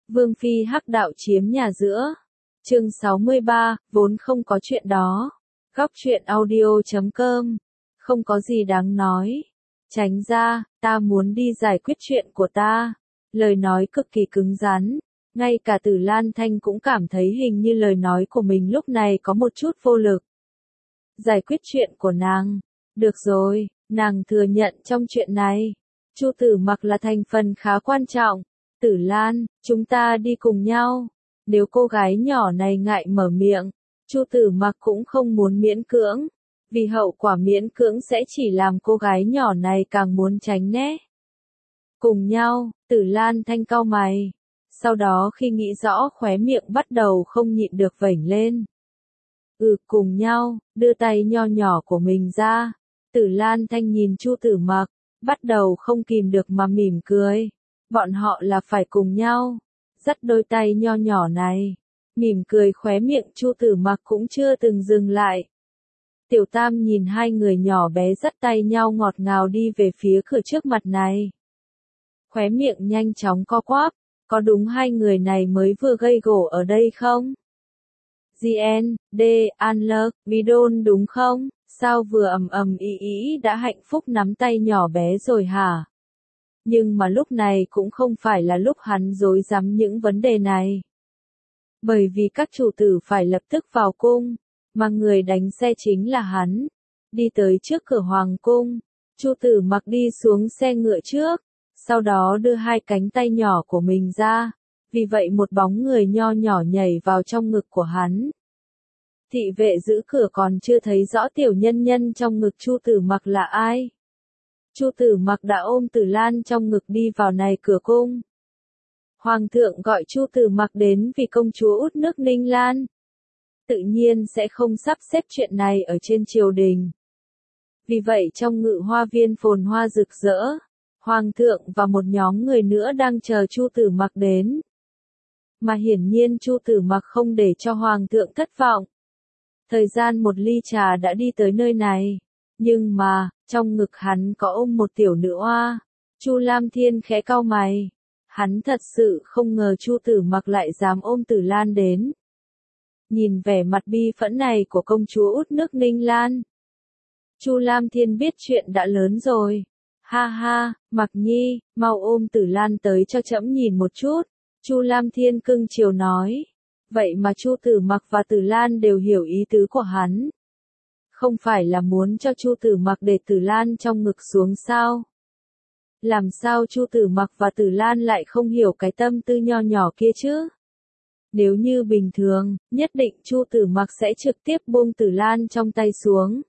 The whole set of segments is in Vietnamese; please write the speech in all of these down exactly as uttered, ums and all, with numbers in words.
Vương phi hắc đạo chiếm nhà giữa. Chương sáu mươi ba, vốn không có chuyện đó. Góc truyện audio chấm com. Không có gì đáng nói. Tránh ra, ta muốn đi giải quyết chuyện của ta. Lời nói cực kỳ cứng rắn. Ngay cả Tử Lan Thanh cũng cảm thấy hình như lời nói của mình lúc này có một chút vô lực. Giải quyết chuyện của nàng. Được rồi, nàng thừa nhận trong chuyện này. Chu Tử Mặc là thành phần khá quan trọng. Tử Lan, chúng ta đi cùng nhau. Nếu cô gái nhỏ này ngại mở miệng, Chu Tử Mặc cũng không muốn miễn cưỡng. Vì hậu quả miễn cưỡng sẽ chỉ làm cô gái nhỏ này càng muốn tránh né. Cùng nhau, Tử Lan Thanh cau mày. Sau đó khi nghĩ rõ khóe miệng bắt đầu không nhịn được vểnh lên. Ừ, cùng nhau, đưa tay nho nhỏ của mình ra. Tử Lan Thanh nhìn Chu Tử Mặc, bắt đầu không kìm được mà mỉm cười. Bọn họ là phải cùng nhau. Dắt đôi tay nho nhỏ này. Mỉm cười khóe miệng Chu Tử Mặc cũng chưa từng dừng lại. Tiểu Tam nhìn hai người nhỏ bé dắt tay nhau ngọt ngào đi về phía cửa trước mặt này. Khóe miệng nhanh chóng co quắp. Có đúng hai người này mới vừa gây gổ ở đây không? giê en, D, Unlock, Vidon đúng không? Sao vừa ầm ầm ý ý đã hạnh phúc nắm tay nhỏ bé rồi hả? Nhưng mà lúc này cũng không phải là lúc hắn rối rắm những vấn đề này. Bởi vì các chủ tử phải lập tức vào cung, mà người đánh xe chính là hắn. Đi tới trước cửa hoàng cung, Chu Tử Mặc đi xuống xe ngựa trước, sau đó đưa hai cánh tay nhỏ của mình ra, vì vậy một bóng người nho nhỏ nhảy vào trong ngực của hắn. Thị vệ giữ cửa còn chưa thấy rõ tiểu nhân nhân trong ngực Chu Tử Mặc là ai. Chu Tử Mặc đã ôm Tử Lan trong ngực đi vào này cửa cung. Hoàng thượng gọi Chu Tử Mặc đến vì công chúa út nước Ninh Lan. Tự nhiên sẽ không sắp xếp chuyện này ở trên triều đình. Vì vậy trong ngự hoa viên phồn hoa rực rỡ, Hoàng thượng và một nhóm người nữa đang chờ Chu Tử Mặc đến. Mà hiển nhiên Chu Tử Mặc không để cho Hoàng thượng thất vọng. Thời gian một ly trà đã đi tới nơi này. Nhưng mà, trong ngực hắn có ôm một tiểu nữ oa. Chu Lam Thiên khẽ cau mày. Hắn thật sự không ngờ Chu Tử Mặc lại dám ôm Tử Lan đến. Nhìn vẻ mặt bi phẫn này của công chúa út nước Ninh Lan. Chu Lam Thiên biết chuyện đã lớn rồi. Ha ha, Mặc Nhi, mau ôm Tử Lan tới cho trẫm nhìn một chút. Chu Lam Thiên cưng chiều nói. Vậy mà Chu Tử Mặc và Tử Lan đều hiểu ý tứ của hắn. Không phải là muốn cho Chu Tử Mặc để Tử Lan trong ngực xuống sao? Làm sao Chu Tử Mặc và Tử Lan lại không hiểu cái tâm tư nho nhỏ kia chứ? Nếu như bình thường, nhất định Chu Tử Mặc sẽ trực tiếp buông Tử Lan trong tay xuống.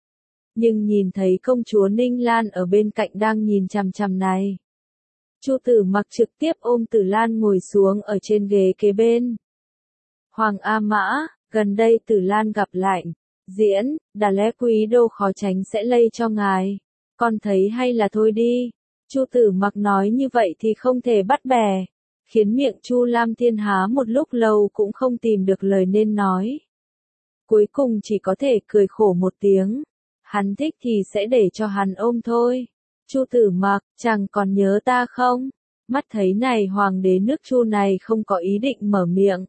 Nhưng nhìn thấy công chúa Ninh Lan ở bên cạnh đang nhìn chằm chằm này. Chu Tử Mặc trực tiếp ôm Tử Lan ngồi xuống ở trên ghế kế bên. Hoàng A Mã, gần đây Tử Lan gặp lạnh, diễn, Đà Lẽ Quý Đô khó tránh sẽ lây cho ngài. Con thấy hay là thôi đi. Chu Tử Mặc nói như vậy thì không thể bắt bẻ, khiến miệng Chu Lam Thiên há một lúc lâu cũng không tìm được lời nên nói. Cuối cùng chỉ có thể cười khổ một tiếng. Hắn thích thì sẽ để cho hắn ôm thôi. Chu Tử Mặc, chàng còn nhớ ta không? Mắt thấy này hoàng đế nước Chu này không có ý định mở miệng.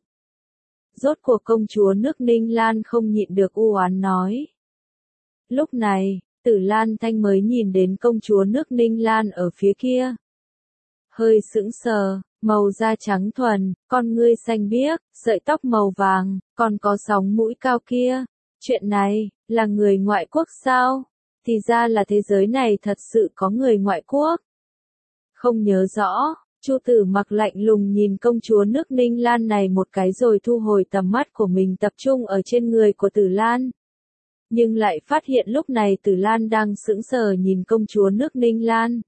Rốt cuộc công chúa nước Ninh Lan không nhịn được u oán nói. Lúc này, Tử Lan Thanh mới nhìn đến công chúa nước Ninh Lan ở phía kia. Hơi sững sờ, màu da trắng thuần, con ngươi xanh biếc, sợi tóc màu vàng, còn có sóng mũi cao kia. Chuyện này, là người ngoại quốc sao? Thì ra là thế giới này thật sự có người ngoại quốc. Không nhớ rõ. Chu Tử Mặc lạnh lùng nhìn công chúa nước Ninh Lan này một cái rồi thu hồi tầm mắt của mình tập trung ở trên người của Tử Lan. Nhưng lại phát hiện lúc này Tử Lan đang sững sờ nhìn công chúa nước Ninh Lan.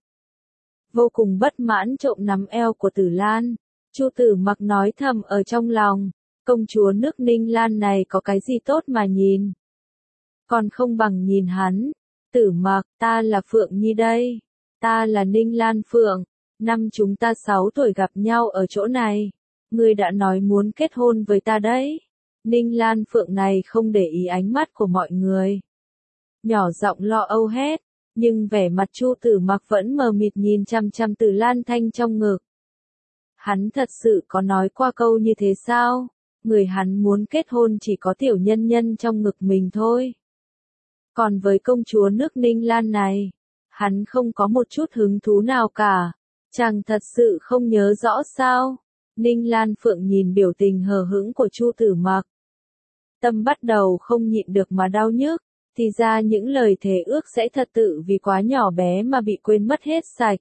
Vô cùng bất mãn trộm nắm eo của Tử Lan. Chu Tử Mặc nói thầm ở trong lòng, công chúa nước Ninh Lan này có cái gì tốt mà nhìn. Còn không bằng nhìn hắn. Tử Mặc, ta là Phượng Nhi đây. Ta là Ninh Lan Phượng. Năm chúng ta sáu tuổi gặp nhau ở chỗ này. Ngươi đã nói muốn kết hôn với ta đấy. Ninh Lan Phượng này không để ý ánh mắt của mọi người. Nhỏ giọng lo âu hét. Nhưng vẻ mặt Chu Tử Mặc vẫn mờ mịt nhìn chăm chăm Tử Lan Thanh trong ngực. Hắn thật sự có nói qua câu như thế sao? Người hắn muốn kết hôn chỉ có tiểu nhân nhân trong ngực mình thôi. Còn với công chúa nước Ninh Lan này, hắn không có một chút hứng thú nào cả. Chàng thật sự không nhớ rõ sao? Ninh Lan Phượng nhìn biểu tình hờ hững của Chu Tử Mặc. Tâm bắt đầu không nhịn được mà đau nhức, thì ra những lời thề ước sẽ thật tự vì quá nhỏ bé mà bị quên mất hết sạch.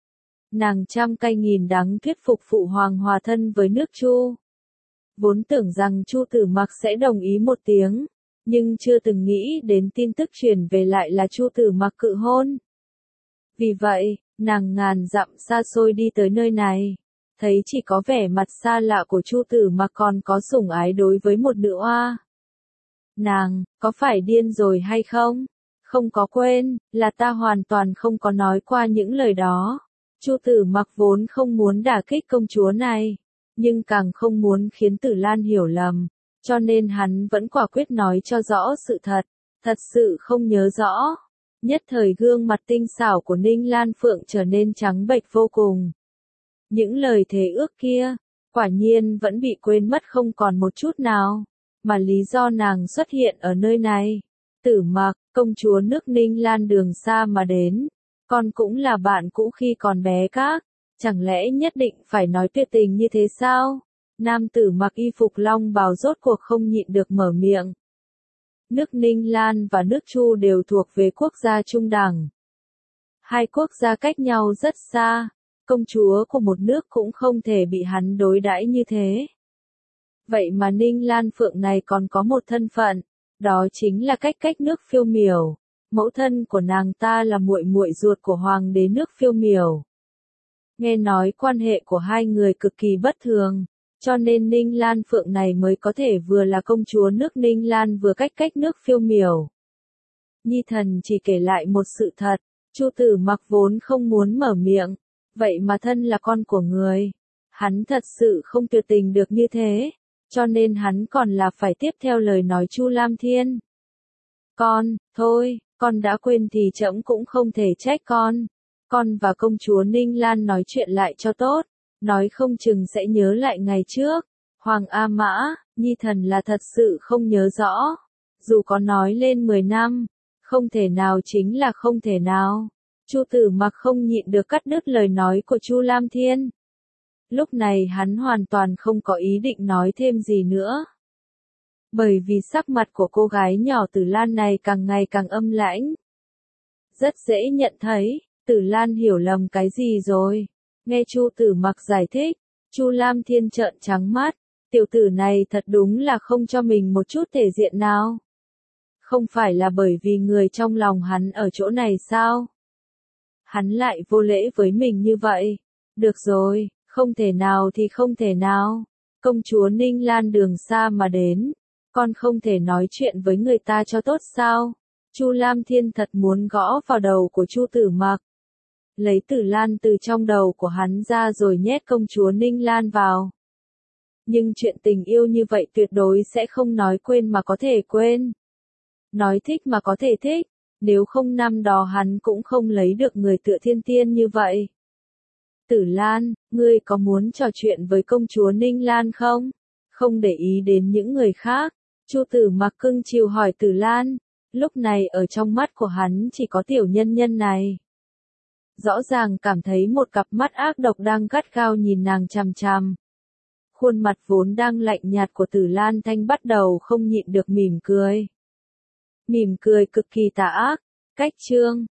Nàng trăm cay nghìn đắng thuyết phục phụ hoàng hòa thân với nước Chu. Vốn tưởng rằng Chu Tử Mặc sẽ đồng ý một tiếng, nhưng chưa từng nghĩ đến tin tức truyền về lại là Chu Tử Mặc cự hôn. Vì vậy, nàng ngàn dặm xa xôi đi tới nơi này, thấy chỉ có vẻ mặt xa lạ của Chu Tử Mặc còn có sủng ái đối với một nữ oa. Nàng, có phải điên rồi hay không? Không có quên, là ta hoàn toàn không có nói qua những lời đó. Chu Tử Mặc vốn không muốn đả kích công chúa này, nhưng càng không muốn khiến Tử Lan hiểu lầm, cho nên hắn vẫn quả quyết nói cho rõ sự thật, thật sự không nhớ rõ. Nhất thời gương mặt tinh xảo của Ninh Lan Phượng trở nên trắng bệch vô cùng. Những lời thề ước kia, quả nhiên vẫn bị quên mất không còn một chút nào, mà lý do nàng xuất hiện ở nơi này. Tử Mặc, công chúa nước Ninh Lan đường xa mà đến, con cũng là bạn cũ khi còn bé các, chẳng lẽ nhất định phải nói tuyệt tình như thế sao? Nam tử mặc y phục long bào rốt cuộc không nhịn được mở miệng. Nước Ninh Lan và nước Chu đều thuộc về quốc gia trung đẳng. Hai quốc gia cách nhau rất xa, công chúa của một nước cũng không thể bị hắn đối đãi như thế. Vậy mà Ninh Lan Phượng này còn có một thân phận, đó chính là cách cách nước Phiêu Miểu. Mẫu thân của nàng ta là muội muội ruột của hoàng đế nước Phiêu Miểu. Nghe nói quan hệ của hai người cực kỳ bất thường, cho nên Ninh Lan Phượng này mới có thể vừa là công chúa nước Ninh Lan vừa cách cách nước Phiêu Miểu. Nhi thần chỉ kể lại một sự thật, Chu Tử Mặc vốn không muốn mở miệng, vậy mà thân là con của người, hắn thật sự không tuyệt tình được như thế, cho nên hắn còn là phải tiếp theo lời nói Chu Lam Thiên. Con, thôi, con đã quên thì trẫm cũng không thể trách con. Con và công chúa Ninh Lan nói chuyện lại cho tốt, nói không chừng sẽ nhớ lại ngày trước. Hoàng A Mã, Nhi thần là thật sự không nhớ rõ. Dù có nói lên mười năm, không thể nào chính là không thể nào. Chu Tử Mặc không nhịn được cắt đứt lời nói của Chu Lam Thiên. Lúc này hắn hoàn toàn không có ý định nói thêm gì nữa. Bởi vì sắc mặt của cô gái nhỏ Tử Lan này càng ngày càng âm lãnh. Rất dễ nhận thấy, Tử Lan hiểu lầm cái gì rồi. Nghe Chu Tử Mặc giải thích, Chu Lam Thiên trợn trắng mắt, tiểu tử này thật đúng là không cho mình một chút thể diện nào. Không phải là bởi vì người trong lòng hắn ở chỗ này sao? Hắn lại vô lễ với mình như vậy. Được rồi, không thể nào thì không thể nào. Công chúa Ninh Lan đường xa mà đến, con không thể nói chuyện với người ta cho tốt sao? Chu Lam Thiên thật muốn gõ vào đầu của Chu Tử Mặc. Lấy Tử Lan từ trong đầu của hắn ra rồi nhét công chúa Ninh Lan vào. Nhưng chuyện tình yêu như vậy tuyệt đối sẽ không nói quên mà có thể quên. Nói thích mà có thể thích, nếu không năm đó hắn cũng không lấy được người tựa thiên tiên như vậy. Tử Lan, ngươi có muốn trò chuyện với công chúa Ninh Lan không? Không để ý đến những người khác, Chu Tử Mặc cưng chiều hỏi Tử Lan, lúc này ở trong mắt của hắn chỉ có tiểu nhân nhân này. Rõ ràng cảm thấy một cặp mắt ác độc đang gắt gao nhìn nàng chằm chằm. Khuôn mặt vốn đang lạnh nhạt của Tử Lan Thanh bắt đầu không nhịn được mỉm cười. Mỉm cười cực kỳ tà ác, cách chương.